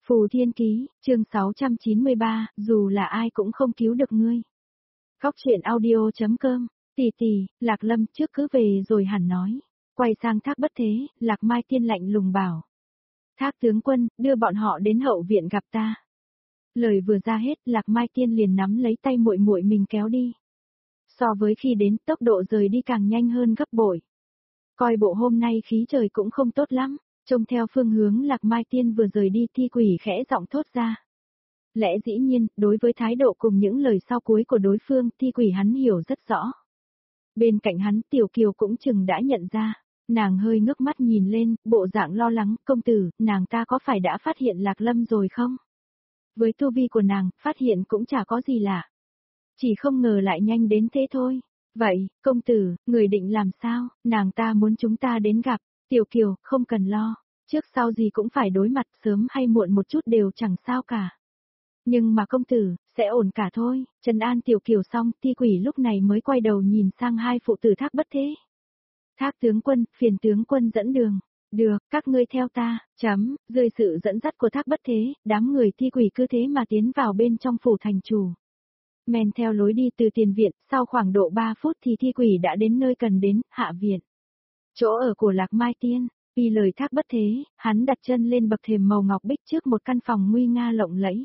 Phù Thiên Ký, chương 693, dù là ai cũng không cứu được ngươi. Khóc chuyện audio.com, tỷ, Lạc Lâm trước cứ về rồi hẳn nói. Quay sang Thác Bất Thế, Lạc Mai Tiên lạnh lùng bảo. Thác tướng quân, đưa bọn họ đến hậu viện gặp ta. Lời vừa ra hết, Lạc Mai Tiên liền nắm lấy tay muội muội mình kéo đi. So với khi đến, tốc độ rời đi càng nhanh hơn gấp bội. Coi bộ hôm nay khí trời cũng không tốt lắm. Trông theo phương hướng Lạc Mai Tiên vừa rời đi, Thi Quỷ khẽ giọng thốt ra. Lẽ dĩ nhiên, đối với thái độ cùng những lời sau cuối của đối phương, Thi Quỷ hắn hiểu rất rõ. Bên cạnh hắn, Tiểu Kiều cũng chừng đã nhận ra. Nàng hơi ngước mắt nhìn lên, bộ dạng lo lắng, công tử, nàng ta có phải đã phát hiện Lạc Lâm rồi không? Với tu vi của nàng, phát hiện cũng chả có gì lạ. Chỉ không ngờ lại nhanh đến thế thôi. Vậy, công tử, người định làm sao, nàng ta muốn chúng ta đến gặp. Tiểu Kiều, không cần lo, trước sau gì cũng phải đối mặt, sớm hay muộn một chút đều chẳng sao cả. Nhưng mà công tử, sẽ ổn cả thôi, trấn an Tiểu Kiều xong, Thi Quỷ lúc này mới quay đầu nhìn sang hai phụ tử Thác Bất Thế. Thác tướng quân, phiền tướng quân dẫn đường. Được, các ngươi theo ta, dưới sự dẫn dắt của Thác Bất Thế, đám người Thi Quỷ cứ thế mà tiến vào bên trong phủ thành chủ. Men theo lối đi từ tiền viện, sau khoảng độ 3 phút thì Thi Quỷ đã đến nơi cần đến, hạ viện. Chỗ ở của Lạc Mai Tiên, vì lời Thác Bất Thế, hắn đặt chân lên bậc thềm màu ngọc bích trước một căn phòng nguy nga lộng lẫy.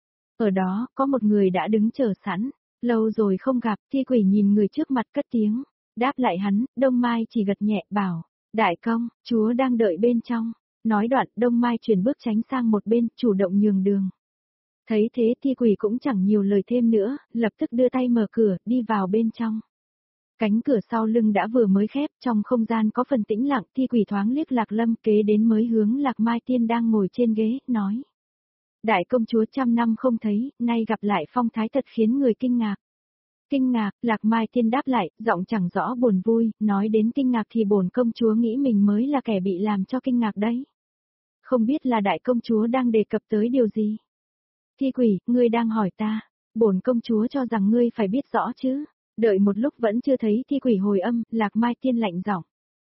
Ở đó, có một người đã đứng chờ sẵn, lâu rồi không gặp, Thi Quỷ nhìn người trước mặt cất tiếng, đáp lại hắn, Đông Mai chỉ gật nhẹ bảo, đại công, chúa đang đợi bên trong. Nói đoạn, Đông Mai chuyển bước tránh sang một bên, chủ động nhường đường. Thấy thế Thi Quỷ cũng chẳng nhiều lời thêm nữa, lập tức đưa tay mở cửa, đi vào bên trong. Cánh cửa sau lưng đã vừa mới khép, trong không gian có phần tĩnh lặng, Thi Quỷ thoáng liếc Lạc Lâm kế đến mới hướng Lạc Mai Tiên đang ngồi trên ghế, nói. Đại công chúa trăm năm không thấy, nay gặp lại phong thái thật khiến người kinh ngạc. Kinh ngạc, Lạc Mai Tiên đáp lại, giọng chẳng rõ buồn vui, nói đến kinh ngạc thì bổn công chúa nghĩ mình mới là kẻ bị làm cho kinh ngạc đấy. Không biết là đại công chúa đang đề cập tới điều gì? Thi Quỷ, ngươi đang hỏi ta, bổn công chúa cho rằng ngươi phải biết rõ chứ. Đợi một lúc vẫn chưa thấy Thi Quỷ hồi âm, Lạc Mai Tiên lạnh giọng.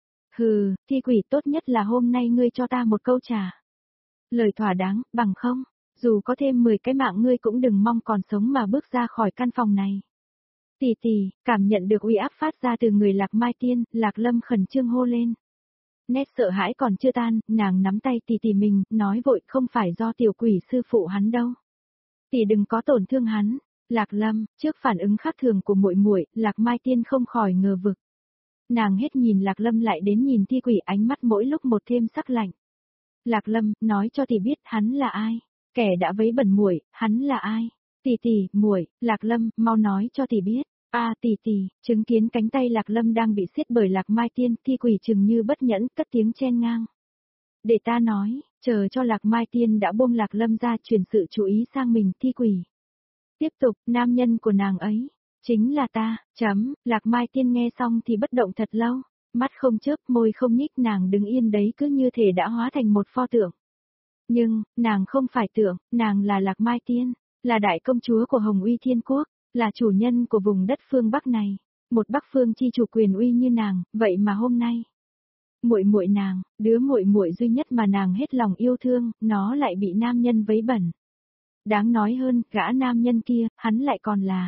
Hừ, Thi Quỷ, tốt nhất là hôm nay ngươi cho ta một câu trả lời thỏa đáng, bằng không, dù có thêm 10 cái mạng ngươi cũng đừng mong còn sống mà bước ra khỏi căn phòng này. Tỷ, cảm nhận được uy áp phát ra từ người Lạc Mai Tiên, Lạc Lâm khẩn trương hô lên. Nét sợ hãi còn chưa tan, nàng nắm tay tỷ mình, nói vội, không phải do tiểu quỷ sư phụ hắn đâu. Tỷ đừng có tổn thương hắn. Lạc Lâm, trước phản ứng khác thường của muội muội, Lạc Mai Tiên không khỏi ngờ vực. Nàng hết nhìn Lạc Lâm lại đến nhìn Thi Quỷ, ánh mắt mỗi lúc một thêm sắc lạnh. Lạc Lâm, nói cho tỷ biết hắn là ai? Kẻ đã vấy bẩn muội, hắn là ai? Tỷ, muội, Lạc Lâm, mau nói cho tỷ biết. Tỷ, chứng kiến cánh tay Lạc Lâm đang bị siết bởi Lạc Mai Tiên, Thi Quỷ chừng như bất nhẫn, cất tiếng chen ngang. Để ta nói, chờ cho Lạc Mai Tiên đã buông Lạc Lâm ra, chuyển sự chú ý sang mình. Thi Quỷ tiếp tục, nam nhân của nàng ấy, chính là ta, Lạc Mai Tiên nghe xong thì bất động thật lâu, mắt không chớp, môi không nhích, nàng đứng yên đấy cứ như thể đã hóa thành một pho tượng. Nhưng, nàng không phải tượng, nàng là Lạc Mai Tiên, là đại công chúa của Hồng Uy Thiên Quốc, là chủ nhân của vùng đất phương Bắc này, một Bắc phương chi chủ quyền uy như nàng, vậy mà hôm nay, muội nàng, đứa muội duy nhất mà nàng hết lòng yêu thương, nó lại bị nam nhân vấy bẩn. Đáng nói hơn, gã nam nhân kia, hắn lại còn là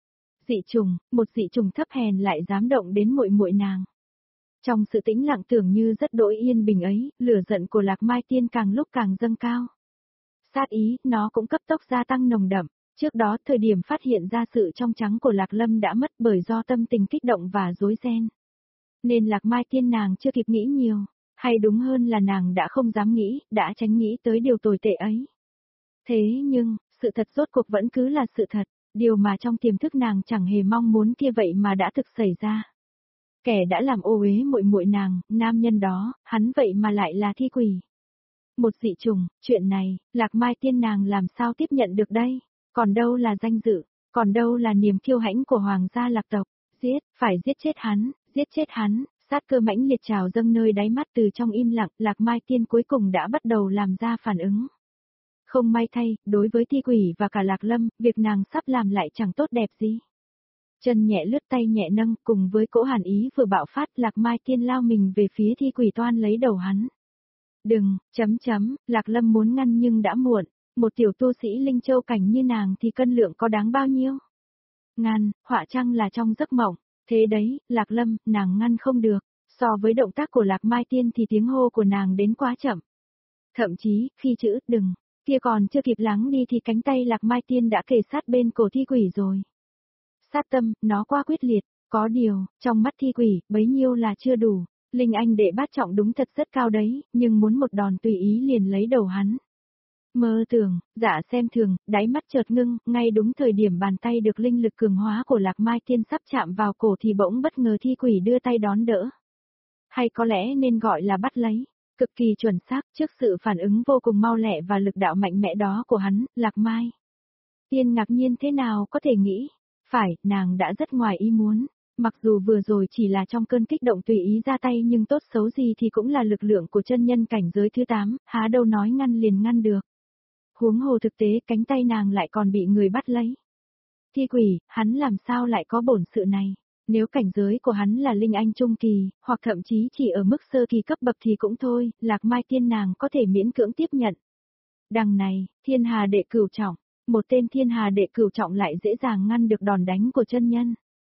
dị trùng, một dị trùng thấp hèn lại dám động đến muội nàng. Trong sự tĩnh lặng tưởng như rất đỗi yên bình ấy, lửa giận của Lạc Mai Tiên càng lúc càng dâng cao. Sát ý, nó cũng cấp tốc gia tăng nồng đậm. Trước đó, thời điểm phát hiện ra sự trong trắng của Lạc Lâm đã mất bởi do tâm tình kích động và rối ren. Nên Lạc Mai Tiên nàng chưa kịp nghĩ nhiều, hay đúng hơn là nàng đã không dám nghĩ, đã tránh nghĩ tới điều tồi tệ ấy. Thế nhưng, sự thật rốt cuộc vẫn cứ là sự thật, điều mà trong tiềm thức nàng chẳng hề mong muốn kia vậy mà đã thực xảy ra. Kẻ đã làm ô uế muội nàng, nam nhân đó, hắn vậy mà lại là Thi Quỷ. Một dị trùng, chuyện này, Lạc Mai Tiên nàng làm sao tiếp nhận được đây? Còn đâu là danh dự, còn đâu là niềm kiêu hãnh của hoàng gia Lạc tộc? Phải giết chết hắn, sát cơ mãnh liệt trào dâng nơi đáy mắt. Từ trong im lặng, Lạc Mai Tiên cuối cùng đã bắt đầu làm ra phản ứng. Không may thay, đối với Thi Quỷ và cả Lạc Lâm, việc nàng sắp làm lại chẳng tốt đẹp gì. Chân nhẹ lướt tay nhẹ nâng, cùng với cỗ hàn ý vừa bạo phát, Lạc Mai Tiên lao mình về phía Thi Quỷ toan lấy đầu hắn. Đừng, Lạc Lâm muốn ngăn nhưng đã muộn, Một tiểu tu sĩ linh châu cảnh như nàng thì cân lượng có đáng bao nhiêu? Ngăn, họa chăng là trong giấc mộng, thế đấy, Lạc Lâm, nàng ngăn không được, so với động tác của Lạc Mai Tiên thì tiếng hô của nàng đến quá chậm. Thậm chí, khi chữ đừng, kia còn chưa kịp lắng đi thì cánh tay Lạc Mai Tiên đã kề sát bên cổ thi quỷ rồi. Sát tâm, nó quá quyết liệt, có điều, trong mắt thi quỷ, bấy nhiêu là chưa đủ, Linh Anh đệ bát trọng đúng thật rất cao đấy, nhưng muốn một đòn tùy ý liền lấy đầu hắn. Mơ tưởng, dạ xem thường, đáy mắt chợt ngưng, ngay đúng thời điểm bàn tay được linh lực cường hóa của Lạc Mai Tiên sắp chạm vào cổ thì bỗng bất ngờ thi quỷ đưa tay đón đỡ. Hay có lẽ nên gọi là bắt lấy. Cực kỳ chuẩn xác, trước sự phản ứng vô cùng mau lẹ và lực đạo mạnh mẽ đó của hắn, Lạc Mai Tiên ngạc nhiên thế nào có thể nghĩ. Phải, nàng đã rất ngoài ý muốn. Mặc dù vừa rồi chỉ là trong cơn kích động tùy ý ra tay nhưng tốt xấu gì thì cũng là lực lượng của chân nhân cảnh giới thứ 8, há đâu nói ngăn liền ngăn được. Huống hồ thực tế cánh tay nàng lại còn bị người bắt lấy. Thi quỷ, hắn làm sao lại có bổn sự này? Nếu cảnh giới của hắn là linh anh trung kỳ, hoặc thậm chí chỉ ở mức sơ kỳ cấp bậc thì cũng thôi, Lạc Mai Tiên nàng có thể miễn cưỡng tiếp nhận. Đằng này, thiên hà đệ cửu trọng, một tên thiên hà đệ cửu trọng lại dễ dàng ngăn được đòn đánh của chân nhân.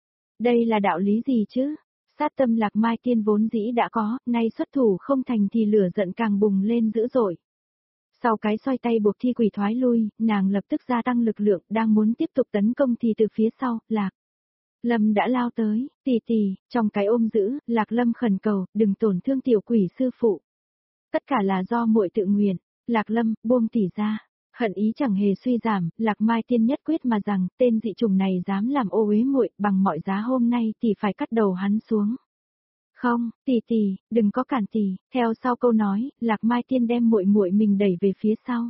Đây là đạo lý gì chứ? Sát tâm Lạc Mai Tiên vốn dĩ đã có, nay xuất thủ không thành thì lửa giận càng bùng lên dữ dội. Sau cái xoay tay buộc thi quỷ thoái lui, nàng lập tức gia tăng lực lượng, đang muốn tiếp tục tấn công thì từ phía sau, Lạc Lâm đã lao tới, tỷ, trong cái ôm giữ, Lạc Lâm khẩn cầu, đừng tổn thương tiểu quỷ sư phụ. Tất cả là do muội tự nguyện, Lạc Lâm, buông tỷ ra. Hận ý chẳng hề suy giảm, Lạc Mai Tiên nhất quyết mà rằng, tên dị trùng này dám làm ô uế muội, bằng mọi giá hôm nay tỷ phải cắt đầu hắn xuống. Không, tỷ, đừng có cản tỷ, theo sau câu nói, Lạc Mai Tiên đem muội mình đẩy về phía sau.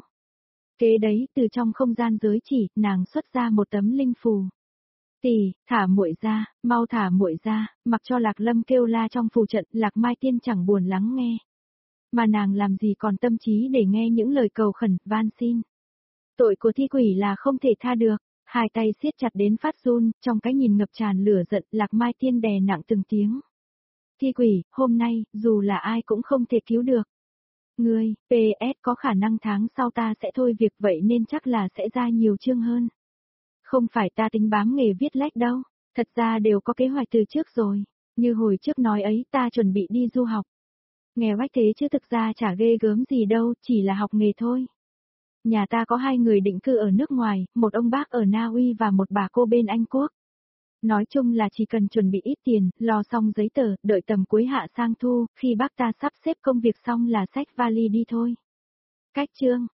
Kế đấy, từ trong không gian giới chỉ, nàng xuất ra một tấm linh phù. Tỷ, thả muội ra, mau thả muội ra, mặc cho Lạc Lâm kêu la trong phù trận, Lạc Mai Tiên chẳng buồn lắng nghe. Mà nàng làm gì còn tâm trí để nghe những lời cầu khẩn, van xin. Tội của thi quỷ là không thể tha được, hai tay siết chặt đến phát run, trong cái nhìn ngập tràn lửa giận, Lạc Mai Tiên đè nặng từng tiếng. Thi quỷ, hôm nay, dù là ai cũng không thể cứu được. Ngươi, PS có khả năng tháng sau ta sẽ thôi việc vậy nên chắc là sẽ ra nhiều chương hơn. Không phải ta tính bám nghề viết lách đâu, thật ra đều có kế hoạch từ trước rồi. Như hồi trước nói ấy ta chuẩn bị đi du học. Nghe oách thế chứ thực ra chả ghê gớm gì đâu, chỉ là học nghề thôi. Nhà ta có 2 người định cư ở nước ngoài, một ông bác ở Na Uy và một bà cô bên Anh Quốc. Nói chung là chỉ cần chuẩn bị ít tiền, lo xong giấy tờ, đợi tầm cuối hạ sang thu, khi bác ta sắp xếp công việc xong là xách vali đi thôi. Cách chương